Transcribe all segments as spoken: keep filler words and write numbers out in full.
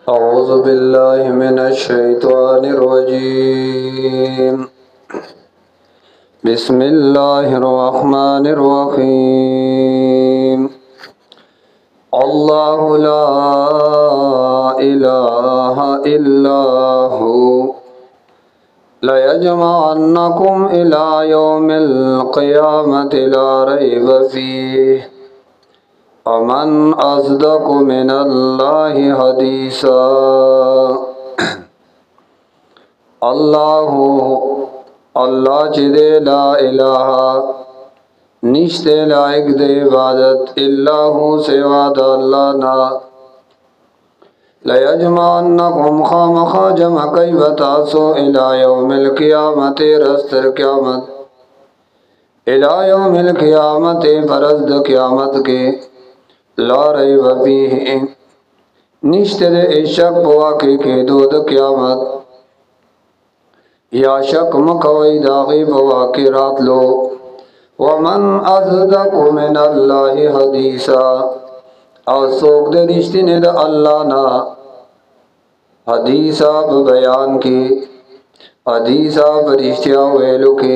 أعوذ بالله من الشيطان الرجيم. بسم الله الرحمن الرحيم. الله لا إله إلا هو ليجمعنكم إلى يوم القيامة لا ريب فيه ومن أصدق من الله حديثا. الله اللہ چی دے لا الہ نشتے لائق دے عبادت اللہ سوا دا اللہ نا. لیجمعنکم خامخا جمع کئی بتاسو الى یوم القیامت رستر قیامت الى یوم القیامت فرزد قیامت کے لا ریب فیہ نشتے دے شک بواقع کے دود قیامت یا شک مکوی داغی بواقع رات لو. ومن اصدق من اللہ حدیثا او سوک دے رشتی نے دا اللہ نا حدیثا بیان کی حدیثا برشتیا ویلو کی.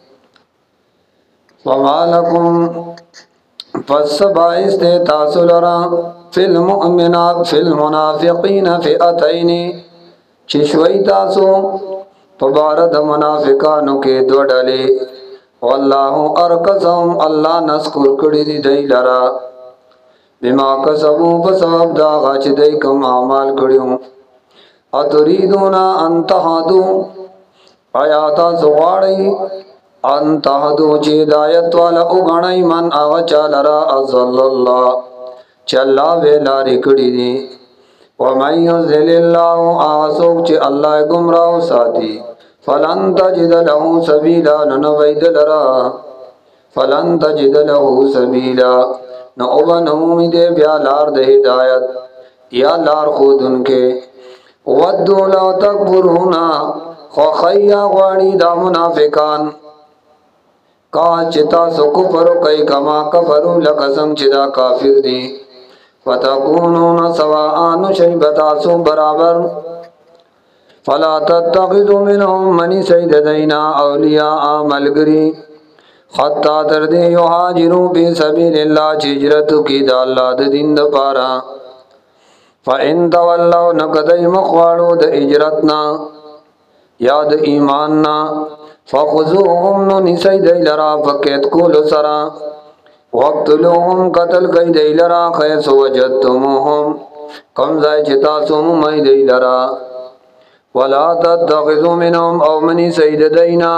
وما لکم پس باعث دے تاسل را فی المؤمنات فی المنافقین فئتین چشوی تاسو پبارد منافقانو کے دو ڈلے. واللہ ارکسهم اللہ نسکر کڑی دی دی لرا بما کسبو بسبب دا غاچ دی کم اعمال کڑیوں. اتریدونا انتحادو آیاتا سواری انتحادو چی دایت والا اگنائی من آغچا لرا ازل اللہ چلا ویلاری کڑی دی. ومن یضلل اللہ آسوک چی اللہ گمراہ ساتی فلن تجد له سبیلا ننوید لرا فلن تجد له سبیلا نعوبن امید بیا لار دے ہدایت یا لار خود ان کے. ودو لو تکبرونا خوخیا غواری دا منافقان کا چتا سو کفرو کئی کما کفرو لقسم چدا کافر دی. فتکونون سواء شیبتا سو برابر فلا تتخذوا منهم منی سید دینا اولیاء ملگری خطا تردے یہاجروا فی سبیل اللہ چجرت کی دا اللہ دا دین دا پارا. فَإِن تَوَلَّوْا نَقَدَيْ مَخْوَارُوا دا اجرتنا یا دا ایماننا فَخُذُوهُمْ نُنِ سید لرا فَقِیت کول سرا وَقْتُلُوهُمْ قتل کئی دی لرا خیس وجدتموہم کم زائی چتاسم مئی دی لرا. ولا تتخذوا منهم او منی سید دینا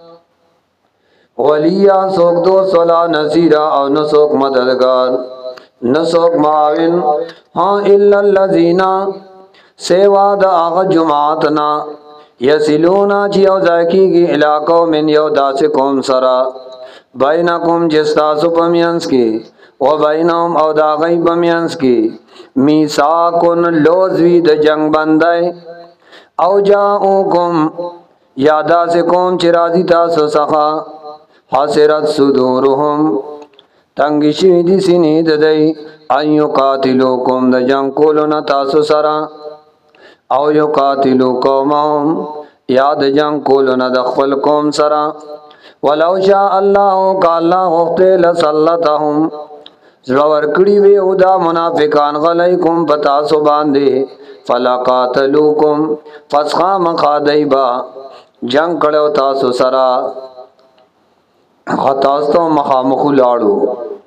ولیا سوک دوست ولا نصیرا او نسوک مددگار نسوک معاون ہاں الا الذین سیوا دا آغا جماعتنا یسلونا چی او زاکی گی علاقوں من یو داس قوم سرا بینکم جستاسو پمینس کی و بینهم او دا غی پمینس کی میساکن لوزوی دا جنگ بندائی او جاؤکم یادا سے قوم چرازی تاسو سخا حسرت صدورهم تنگشی دی سنید دی ایو قاتلوکم دا جنگ کولونا تاسو سرا او یو قاتلو قومهم یاد جنگ کولونا دخل قوم سرا. ولو شاء اللہ کا اللہ غفتے لسلطهم زلور کڑی وی ادا منافقان غلیکم پتاسو باندے فلا قاتلوکم فسخام خادیبا جنگ کڑو تاسو سرا خطاستو مخامخو لاڑو.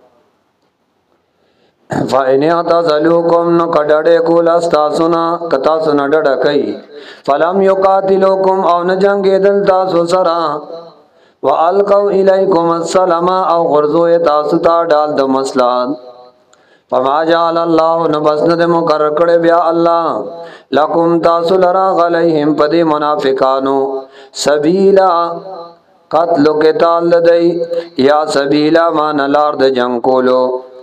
فَإِنِ اعْتَزَلُوكُمْ نَقَدَڑے کول استاسونا کتاسونا ڈڑا کئی فَلَمْ يُقَاتِلُوكُمْ او نجنگی دل تاسو سرا وَأَلْقَوْا إِلَيْكُمْ السَّلَمَ او غرزوی تاسو تا ڈال دا مسلات. فما جعل اللہ نبسند مقرر کڑے بیا اللہ لکم تاسو لرا غلیہم پدی منافقانو سبیلا قتل قتال لدی یا سبیلا ما نلار د جنگ کولو.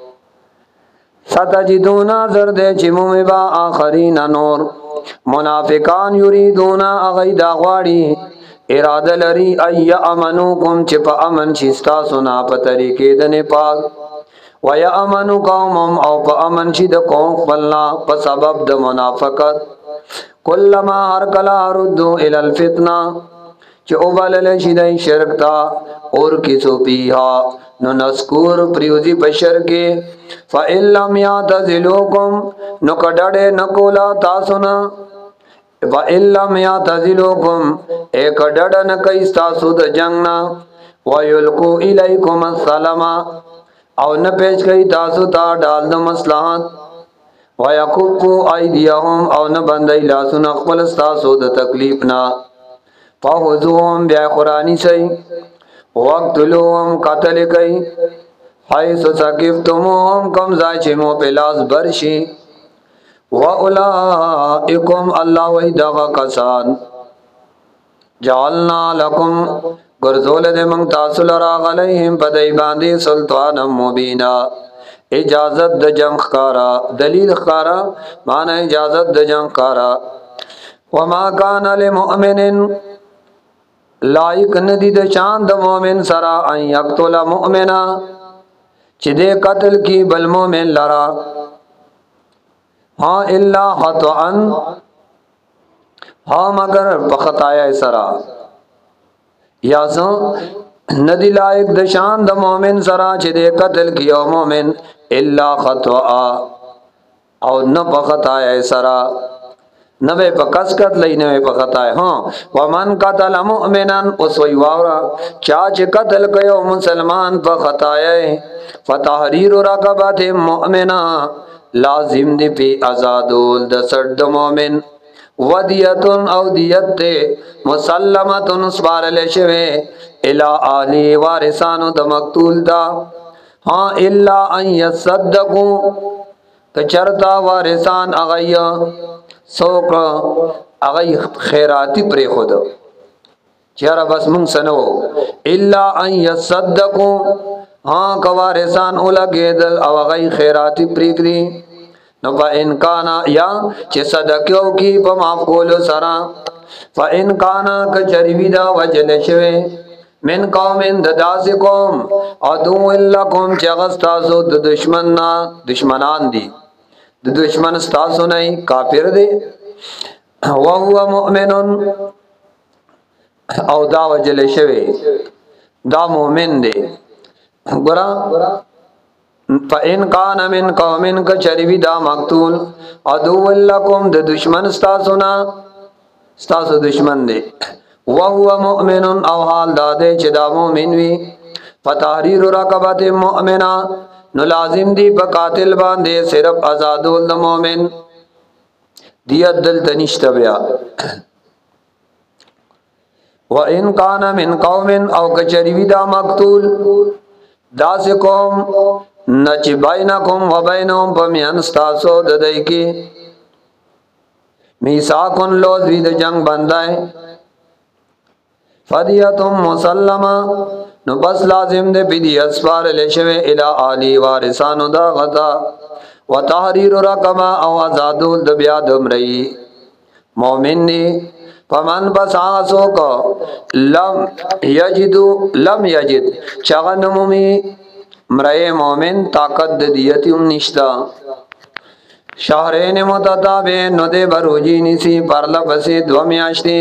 ستجدونا زرد چمو با آخرین نور منافقان یریدونا اغید اغواری ارادہ لری ای امنوکم چپا امن شستا سنا پا طریقے دن پاک وَيَأْمَنُ قَوْمُهُمْ او په امن شي د قوم خپلنا په سبب د منافقت کلما هر کلا ردو الى الفتنه چې او بلل شي د شرک تا اور کیسو پیها نو نذکور پریوزی بشر کې فإِن لَّمْ يَعْتَزِلُوكُمْ نو کډړې نکولا تاسو نه وَإِن لَّمْ يَعْتَزِلُوكُمْ ایک ډډ نه کوي تاسو د جنگ نه وَيُلْقُوا إِلَيْكُمُ السَّلَامَ او نه پیش کوي تاسو ته ډال د مصلحت وَيَكُفُّوا أَيْدِيَهُمْ او نه بندي لاسونه خپل تاسو د تکلیف نه فَخُذُوهُمْ بیا قرآنی سي وَاقْتُلُوهُمْ قتل کوي حيث ثقفتموهم کم ځای چې مو په لاس برشي وَأُولَئِكُمْ الله وی دغه کسان جعلنا لكم ګرځول دې موږ تاسو لرا علیهم په دای باندې سلطان مبینا اجازت د جنگ خارا دلیل خارا معنی اجازت د جنگ خارا وما كان لمؤمن لایق ندی د شان د مؤمن سرا ان یقتل مؤمنا چې دې قتل کی بل مؤمن لرا ها الا خطأ ها مگر په خطایا سرا یا سو ندی لایق د شان د مؤمن سرا چې دې قتل کیو مؤمن الا خطأ او نه په خطایا سرا نه په کسکت لای نه په خطایا ها ومن قتل مؤمنا اوس وی واورا چا چې قتل کيو مسلمان په خطایا فتحرير رقبه مؤمنا لازم دی پی ازادول د سرد مؤمن ودیتن او دیت مسلمتن سپارل شوه الى آلی وارثانو د مقتول دا ها الا ان يصدقوا کچرتا وارثان اغیا سوک اغی خیراتی پری خود چیرا بس مونږ سنو الا ان يصدقوا ها کوارثان اولګیدل او اغی خیراتی پریګری نو با انکانا یا چې صدقو کی په معاف کولو سره فان کانا کچریوی دا وجل شوه من قومن د داس قوم ادو لکم چې غستاسو د دشمن نا دشمنان دي د دشمن ستاسو نه کافر دي او هو مؤمن او دا وجل شوه دا مؤمن دي ګورا فإن كان من قوم كشربي دا مقتول عدو لكم د دشمن استاسو نا استاسو دشمن دي وهو مؤمن او حال دا دے چې دا مؤمن وي فتحرير رقبه مؤمنا نو لازم دی په قاتل باندې صرف آزادول د مؤمن دیت دل تنشت بیا وإن كان من قوم او كشربي دا مقتول دا سے قوم نچ بینکم و بینهم پمیان ستاسو ددائی کی میساکن لوز وید جنگ بندائے فدیتم مسلمہ نو بس لازم دے پیدی اسفار لشوے الى آلی وارثانو دا غطا و تحریر رقبہ او ازادول دبیادم رئی مومن دی فمن بس آسو کو لم یجدو لم یجد چغنمومی مرئے مومن طاقت دیتیم نشتا شہرین متتابین نو دے بروجی نسی پرلا بسی دو میاشتی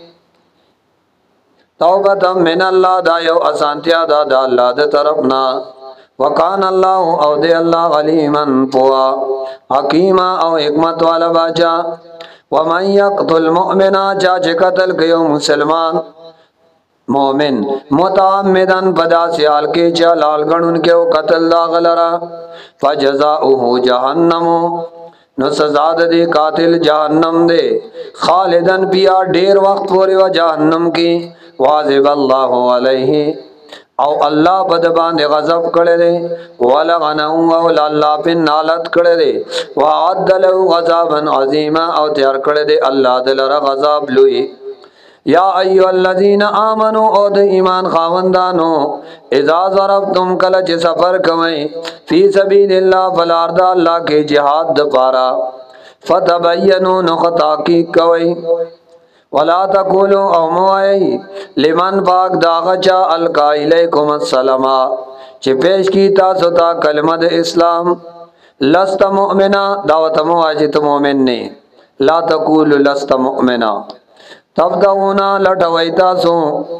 توبتا من اللہ دا یو اسانتیا دا دا اللہ دا طرفنا وکان اللہ او دے اللہ غلیمن پوا حکیما او حکمت والا باچا ومن یقتل مؤمنا چاچے قتل کیو مسلمان مومن متعمدن پدا سیال کے چلال گنن کے قتل دا غلرا فجزاؤہ جہنم نو سزا دے قاتل جہنم دے خالدن پیا ډیر وقت پوری و جہنم کی واجب اللہ علیہ او اللہ پد باندې غضب کړي دے ولغنه او الله په نالت کړي دے وعد له غضبا عظیما او تیار کړي دے الله دلر غضب لوی یا ایو الذین آمنو او د ایمان خاوندانو اذا ضربتم کل چ سفر کوي فی سبیل الله فلارد الله کې jihad د پارا فتبینوا نو خطاقی کوي ولا تقولوا او موای لمن باغ داغچا القا الیکم السلام چې پیش کی تاسو ته کلمه د اسلام لست مؤمنا دعوت مواجد مؤمن نه لا تقول لست مؤمنا تبدونا لټوي تاسو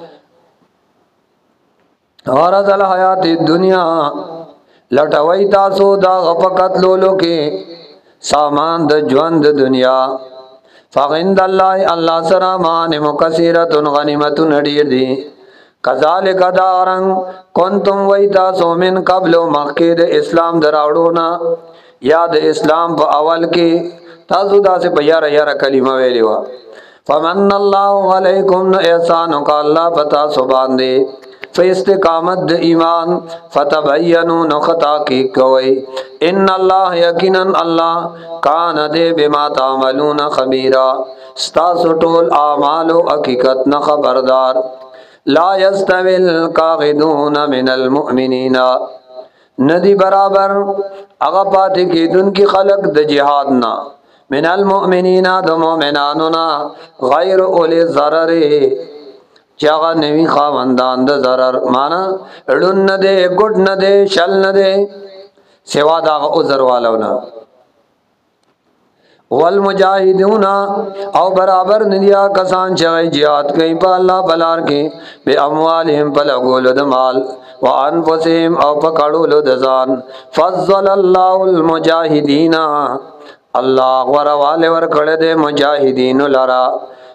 غرض الحیات الدنیا لټوي تاسو دا غفقت لولو کې سامان د ژوند د دنیا فغند الله الله سره مان مکثیرت غنیمت نډیر دي کذالک دارن کنتم ویتا سو من قبل مخکې د اسلام دراوړونا یا د اسلام په اول کې تاسو داسې په یاره یاره کلمه ویلی و فمن الله علیکم احسان کا الله پتا سو باندې فاستقامت د ایمان فتبینوا نو خطا کی کوي ان الله یقینا الله کان دې بما تعملون خبيرا استاسو ټول اعمال او حقیقت نه خبردار لا يستوي القاعدون من المؤمنين ندی برابر هغه پاتې کېدون کی خلق د جهاد نه من المؤمنین د مؤمنانو نه غیر اولی ضرر چاغه نوی خواندان د ضرر معنا لون نه ده ګډ نه ده شل نه ده سوا دا عذر والونا والمجاهدون او برابر ندیا کسان چې jihad کوي په الله بلار کې به اموالهم بلغول د مال وانفسهم او پکړول د ځان فضل الله المجاهدین الله ورواله ور کړه د مجاهدین لرا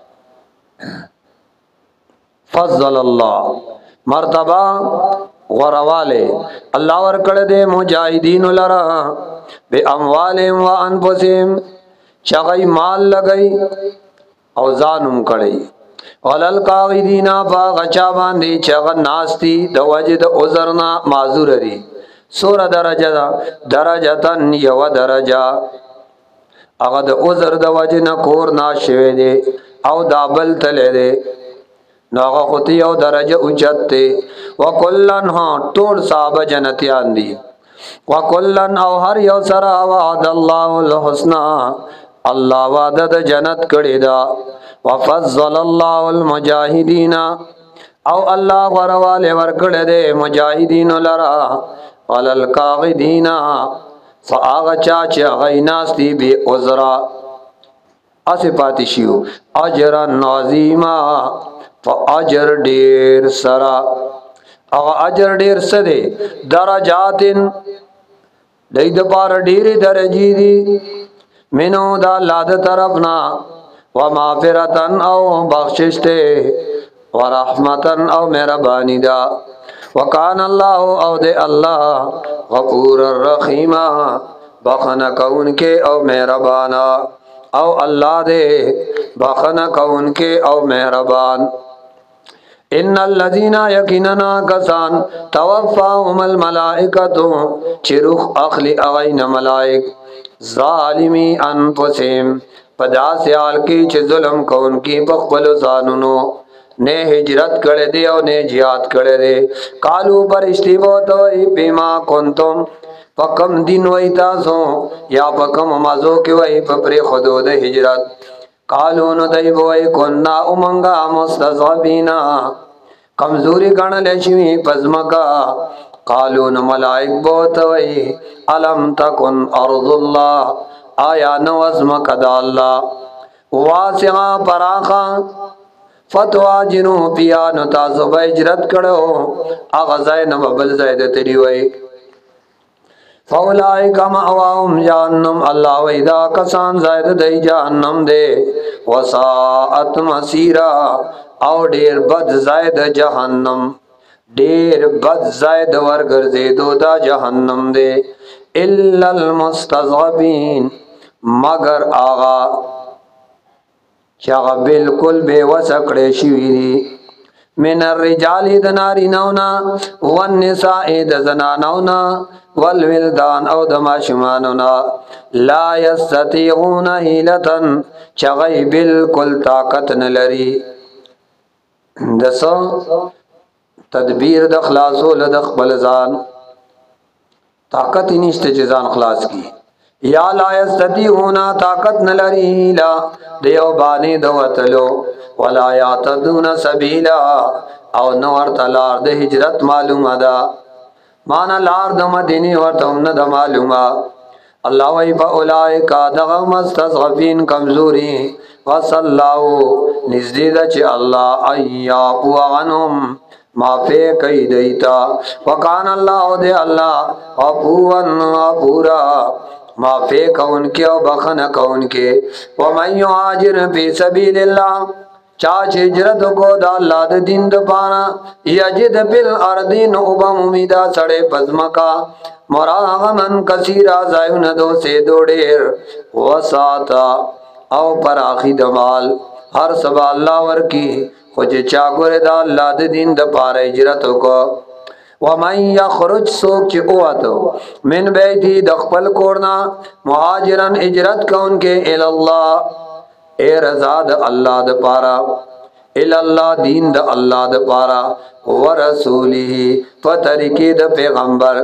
فضل الله مرتبه ورواله الله ور کړه د مجاهدین لرا به اموالهم وانفسهم چغی مال لگئی او ځانم کړي ولل قاعدینا باغچا باندې چغ ناستی د وجد عذرنا معذور دي سور درجه درجتن یو درجه هغه د عذر د وجه نه کور ناشوي دي او دابل تلې دي ناغه ختی او درجه اوچته وکلن ها ټول صاحب جنتیان دي وکلن او هر یو سره وعد الله الحسنا الله وعده د جنت کړي دا وفضل الله المجاهدین او الله غرواله ورکړه دې مجاهدین لرا ولل قاعدین فاغ چا چې غیناستی به عذرا اسپاتی شیو اجر نازیما فاجر ډیر سرا او اجر ډیر سده درجاتن دای د بار ډیره درجی دي منو دا لاد طرفنا ومغفرتن او بخشش ته ورحمتن او مهربانی دا وکان الله او دے الله غفور الرحیم بخنا کون کے او مهربانا او الله دے بخنا کون کے او مهربان ان الذين يقيننا كسان توفاهم الملائكه چروخ اخلی اغین ملائک ظالمی انفسهم پدا سیال کی چې ظلم کون کی بخبل ځانونو نه هجرت کړه دی او نه jihad کړه دی قالو پرشتي بوته بما کنتم پکم دین وای تاسو یا پکم مازو کې وای پر خودو د هجرت قالو نو دای وای کنا امنګا مستضعفینا کمزوری ګڼل شي پزمکا قالو نو ملائک بوته وای الم تکن ارض الله آیا نو ازمکا د الله واسعا پراخا فتوا جنو پیا نو تاسو به هجرت کړو اغه ځای نو بل ځای ته تری وای فاولائک مأواهم جهنم الله ویدا کسان زائد دی جهنم دے وساعت مسیرا او ډیر بد زائد جهنم ډیر بد زائد ورګرځیدو دا جهنم دے الا المستضعفین مگر آغا چاگا بالکل بے وسکڑے شوی دی من الرجال د نارینونا والنساء د زنانونا والولدان او د ماشومانونا لا یستطيعون حیلتن چغی بالکل طاقت نلری دسو تدبیر د خلاصو لد خپل ځان طاقت نشته چې ځان خلاص کی یا لا یستطيعون طاقت نلری لا دیو بانی دوتلو ولا یاتدون سبیلا او نور تلار د هجرت معلومه ده مانا لار د مدینه ورته نه د معلومه الله وی فاولائک دغه مستضعفین کمزوری وصلاو نزدید چې الله ایا قوانهم معافی کئی دیتا وکان اللہ دے اللہ غفوان غفورا معافی کون کے و بخن کون کے ومن یعاجر فی سبیل اللہ چاچ ہجرت کو دا اللہ دا دین دا پانا یجد پل اردین اوبا ممیدہ سڑے پزمکا مراغمن کثیرہ زائن دو سے دو ڈیر وساتا او پراخی دمال ہر سبا اللہ ورکی خوچ چاگور دا اللہ دا دین دا پارا ہجرتو کو ومن یخرج سوک چی اواتو من بیتی دخپل کورنا مہاجرن ہجرت کون کے الاللہ اے رضا دا اللہ دا پارا الاللہ دین دا اللہ دا پارا ورسولی فترکی دا پیغمبر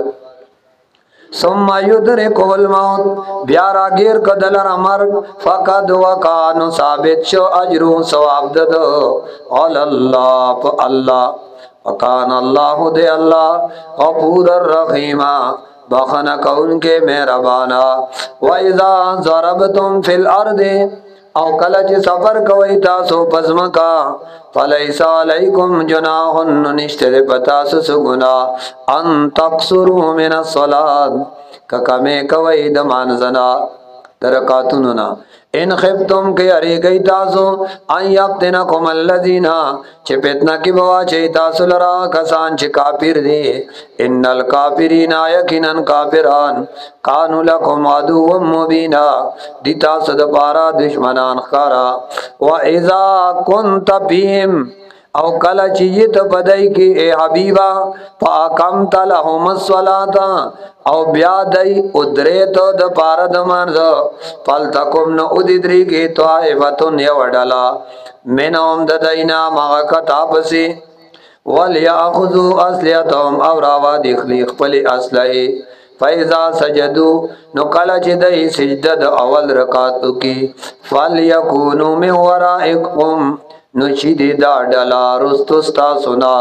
ثم یدرکو الموت بیارا گیر کدلر مرگ فقد وکانو ثابت شو اجرو ثواب ددو قال اللہ پا اللہ وکان اللہ دے اللہ غفور الرحیم بخن کون کے مہربانا وَإِذَا ضَرَبْتُمْ فِي الْأَرْضِ او کلچ سفر کوئی تاسو پزمکا فلیسا علیکم جناحن نشتر پتاسو سگنا ان تقصروا من الصلاة ککمے کوئی دمان زنا درکاتننا ان خفتم کی اری گئی تاسو ان یفتنکم اللذین چھ فتنہ کی بوا چھ تاسو لرا کسان چھ کافر دی ان الکافرین یقیناً کافران کانو لکم عدو مبینا دی تاسو دپارا دشمنان خارا و اذا کنت بیم او کلا چیت بدئی کی اے حبیبا فاقمت لهم الصلاة او بیادئی ادریتو د پارد مرد فالتکم نو اددری کی طائفتن یوڑلا منهم ددینا مغکتا پسی ولیاخذو اصلیتهم او راوا دخلی خپل اصلحی فیضا سجدو نو کلا چی دئی سجدد اول رکاتو کی فالیکونو من ورائکم نشیدی دا ڈلا رستستا سنا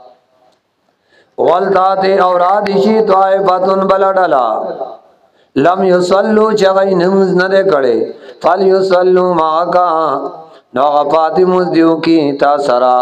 والتاتی اورادشی طائفتن بلا ڈلا لم یسلو چغی نمز ندے کڑے فل یسلو ماکا نوغفاتی مزدیو کی تا سرا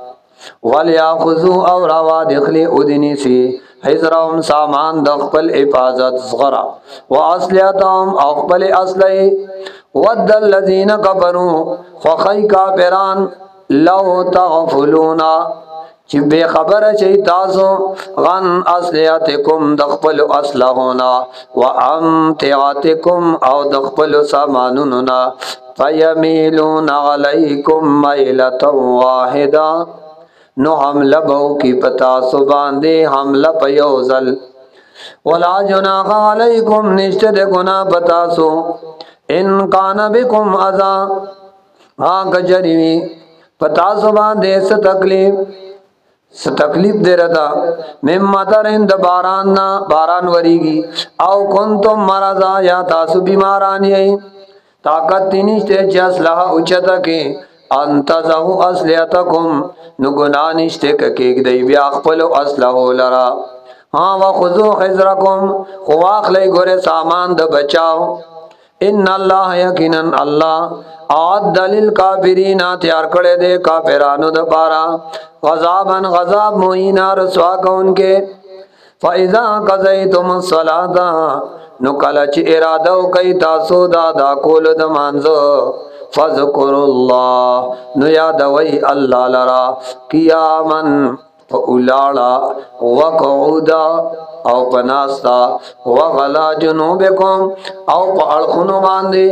ولیاخذو اوروا دخلی ادنی سی حضرهم سامان دخپل حفاظت صغرا و اصلیتهم اقبل اصلی ود الذین کفروا خخی کافران لو تغفلونا چی بے خبر چی تاسو غن اصلیاتکم دخپل اصلحونا و امتعاتکم او دخپل سامانوننا فیمیلون علیکم میلتا واحدا نو حملہ بہو کی پتا سباندے حملہ پیوزل ولا جناح علیکم نشتد گنا پتاسو ان کان بکم ازا ہاں کجریوی پتاسو باندے س تکلیف س تکلیف دے رہا مما ترین دا باران نا باران وریگی او کنتم مرضا یا تاسو بیمارانی ہے طاقت تینشتے چی اسلحہ اچھتا کی انتظہو اصلیتکم نو گناہ نشتے ککیک دی بیاق پلو اسلحو لرا ہاں وخذو خزرکم خواق لئی گورے سامان دا بچاو ان اللہ یقیناً اللہ عاد دلیل کافرین تیار کڑے دے کافرانو دا پارا غضاباً غضاب موہینا رسوا کون کے فَإِذَا قَضَيْتُمُ الصَّلَاةَ نو کلچ ارادو کئی تاسو دا دا کول دمانزو فَذْكُرُ اللَّهِ نو یادوئی اللہ لرا قیاماً فَأُولَاڑا وَقعودا او پناستا وغلا جنوبکم او پاڑخنو باندے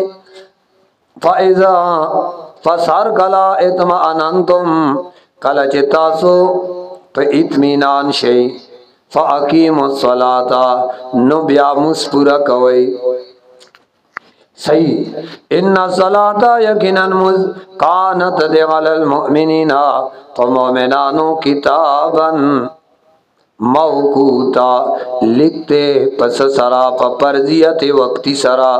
فَإِذَا فَسَرْ کلا اطمئننتم کلا چتاسو پا اطمینان شئی فَأَقِيمُ الصَّلَاةَ نو بیا مسپورا کوئی صحیح ان الصلاة یقیناً مز کانت دیغل المؤمنین فمؤمنانو کتابا موقوتا لکھتے پس سرا پا پرزیت وقتی سرا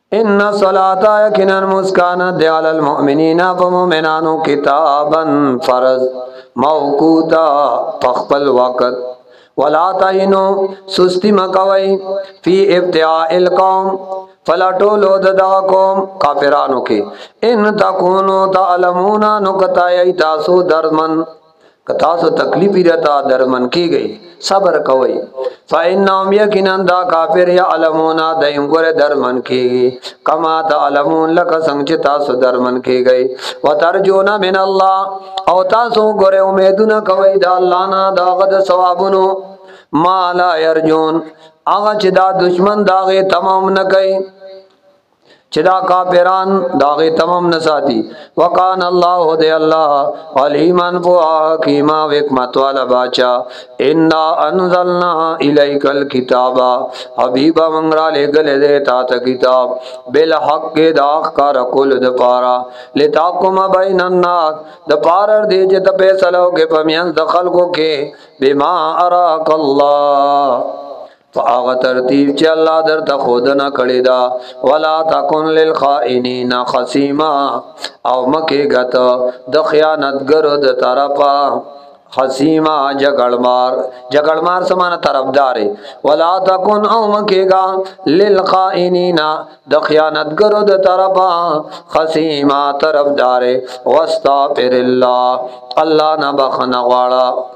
ان الصلاة یقینا مسکانت دی علی المؤمنین فمؤمنانو کتابا فرض موقوتا پخپل وقت ولا تهنوا سستی مکوي فی ابتعاء القوم فلټولو د قوم کافرانو کې ان تکونو تعلمون نو کتای تاسو درمن کتاسو تکلیفی رتا درمن کی گئی صبر کوي فإنهم یقینا دا کافر یعلمون دیم ګره درمن کی کما تعلمون لک څنګه تاسو درمن کی گئی وترجون من الله او تاسو ګره امیدونه کوي دا الله نه دا غد ثوابونو ما لا يرجون هغه چې دا دشمن داغه تمام نه کوي چې دا کافران داغه تمام نساتی وکان الله دی الله علیمان فو حکیما حکمت والا باچا ان انزلنا الیک الکتاب حبیبا منگرا لګل دې تا ته کتاب بالحق دا کار کول د پارا لتاقم بین الناس د پار دې چې ته فیصلو کې پمیان د خلکو کې بما اراک الله فاغ ترتیب چې الله درته خودنه کړی دا ولا تکن للخائنین خصیما او مکه غت د خیانتګرو د طرفا خصیما جګړمار جګړمار سمانه طرفدار ولا تکن او مکه غا للخائنین د خیانتګرو د طرفا خصیما طرفدار واستغفر الله الله نه بخنه غواړه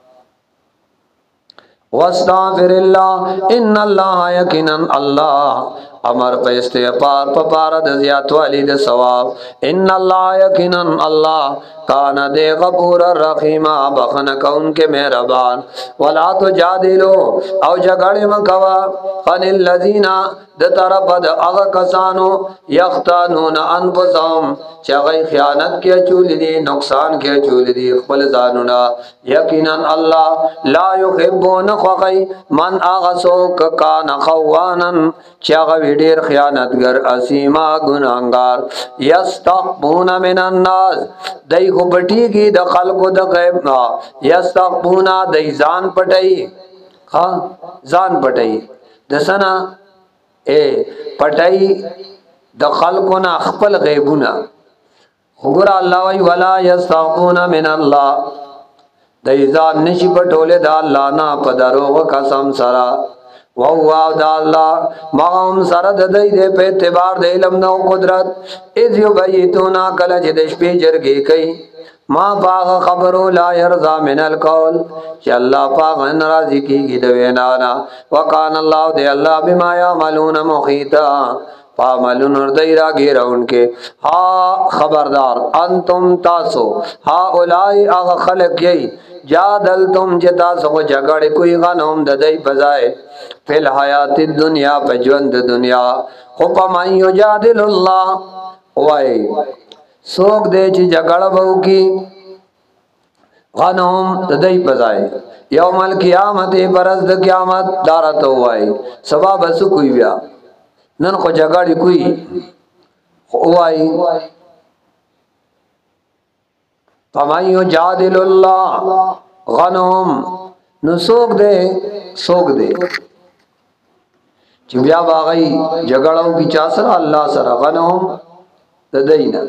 واستغفر الله ان الله یقینا الله امر په استغفار په پار د زیات والی د ثواب ان الله یقینا الله کان دے غفور الرحیم بخن کون کے مہربان ولا تجادلوا او جګړې مکوا ان الذين د طرف د هغه کسانو یختانون انفسهم چې هغه خیانت کې چول دي نقصان کې چول دي خپل ځانونه یقینا الله لا يحبون خقي من اغسو کان خوانن چې هغه ډیر خیانتګر اسیما ګناګار یستقبون من الناس دای خو پټیږي د خلکو د غیب نه یستغفونا د ځان پټي ها ځان پټي د سنا اے پټي د خلکو نه خپل غیبونه وګور الله وی ولا یستغفونا من الله د ځان نشي پټوله د الله نه په دروغ قسم سره وهو دا الله ماهم سره د دې په اعتبار د علم نو قدرت اذ یبیتونا کله چې د شپې جرګې کوي ما باغ خبرو لا يرضى من القول چې الله پاک ناراضي کیږي د وینا نه وکانه الله دی الله بما يعملون محيطا فعملون ردی را گیرون کے ها خبردار انتم تاسو ها اولائی اغا خلق یی جادلتم جتا سو جگڑ کوئی غنوم ددائی بزائے فی الحیات الدنیا پجوند دنیا خوپا من یجادل اللہ وائی سوک دے چی جگڑ بہو کی غنوم ددائی بزائے یوم القیامت برز د قیامت دارتو وائی سبا بسو کوئی بیا نن خو جګړې کوي وای فمن یجادل الله غنم نو سوق دے سوق دے چې بیا باغی جګړو کی چا سره الله سره غنم تدینا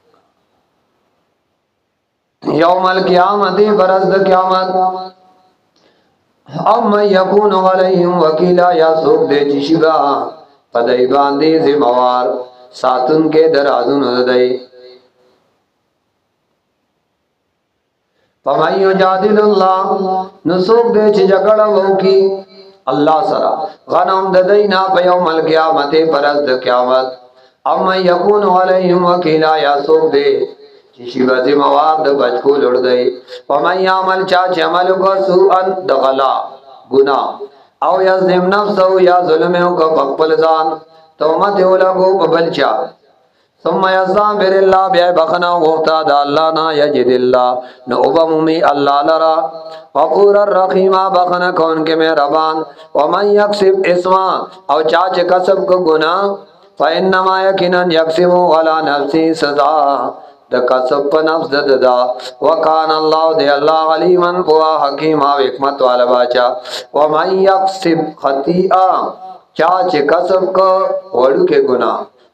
یوم القیامت برز د قیامت ام یکون علیہم وکیلا یا سوق دے چې شبا پدای باندې ذمہوار ساتون کې درازون دای پمای یجادل الله نسوک دې چې جګړه وو کی الله سره غنم د دینا په یوم القیامت پرز د قیامت ام یکون علیہم وکیلا یا سوک دې چې شی باندې مواد بچو لړ دی پمای عمل چا چې عمل کو سو ان دغلا گناہ او یظلم نفسه یا ظلم کو خپل ځان تومت ولګو ببلچا ثم یستغفر الله بیا بخنا غوتا د الله نا یجد الله نو وبمي الله لرا غفور الرحیم بخنا کون کے مہربان ومن یکسب اسما او چاچ کسب کو گناہ فانما یقینا یکسب ولا نفسی سزا د کسب په نفس ددا وکان الله دی الله علیمن بوا حکیم او حکمت والا باچا و من یکسب خطیئا چا چې کسب کو وړو کې گناہ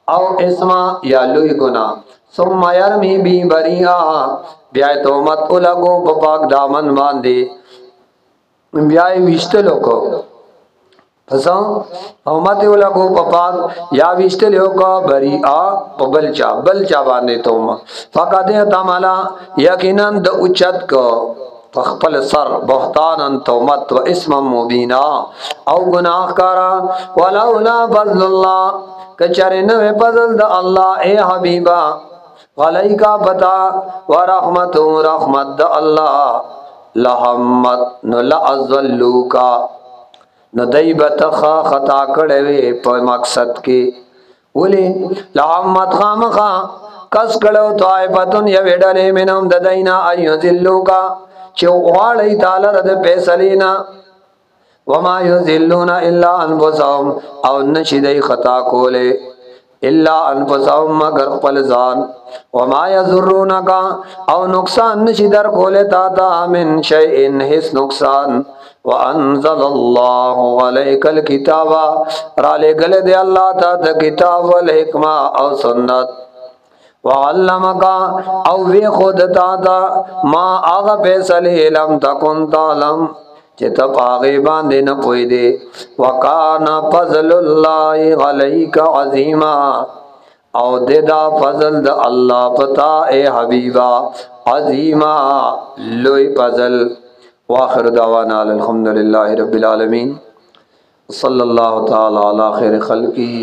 او اسما یا لوی گناہ ثم یرمی بی بریئا بیا تومت کو لگو پاک دامن باندے بیا وشتلو کو پس تومت کو لگو پاک یا وشتلو کو بریئا بلچا بلچا باندے تومت فقد احتملا یقینا د اوچت کو فخپل سر بہتانا تومت و اسم مبینا او گناہ کارا ولولا فضل اللہ کچرے نوے فضل دا اللہ اے حبیبا علیکا پتا و رحمت رحمت دا اللہ لحمت نو لعظلوکا نو دیبت خا خطا کڑوے پا مقصد کے ولی لحمت خامخا کس کڑو طائفتن یویڈلے منم ددینا ایو ذلوکا چو غاڑی تعالی رد پیسلینا وما یذلون الا انفسهم او نشدی خطا کولے الا انفسهم مگر خپل ځان وما یضرونک او نقصان نشي در کولے تا تا من شیء هیڅ نقصان وانزل الله عليك الكتاب را لګل دی الله تا د کتاب والحکمه او سنت وعلمک او وی خود تا تا ما اغه فیصله لم تکن تعلم چتا پاغی باندے نہ پوئی دے وکانا فضل اللہ علیک عظیما او دے دا فضل دا اللہ پتا اے حبیبا عظیما لوی فضل واخر دعوانا الحمدللہ رب العالمین صلی اللہ تعالی علی خیر خلقی